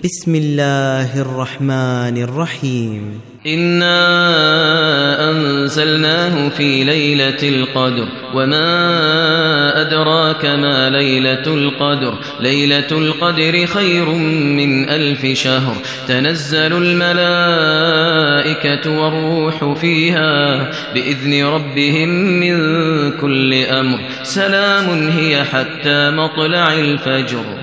بسم الله الرحمن الرحيم. إنا أنزلناه في ليلة القدر وما أدراك ما ليلة القدر ليلة القدر خير من 1000 شهر تنزل الملائكة والروح فيها بإذن ربهم من كل أمر سلام هي حتى مطلع الفجر.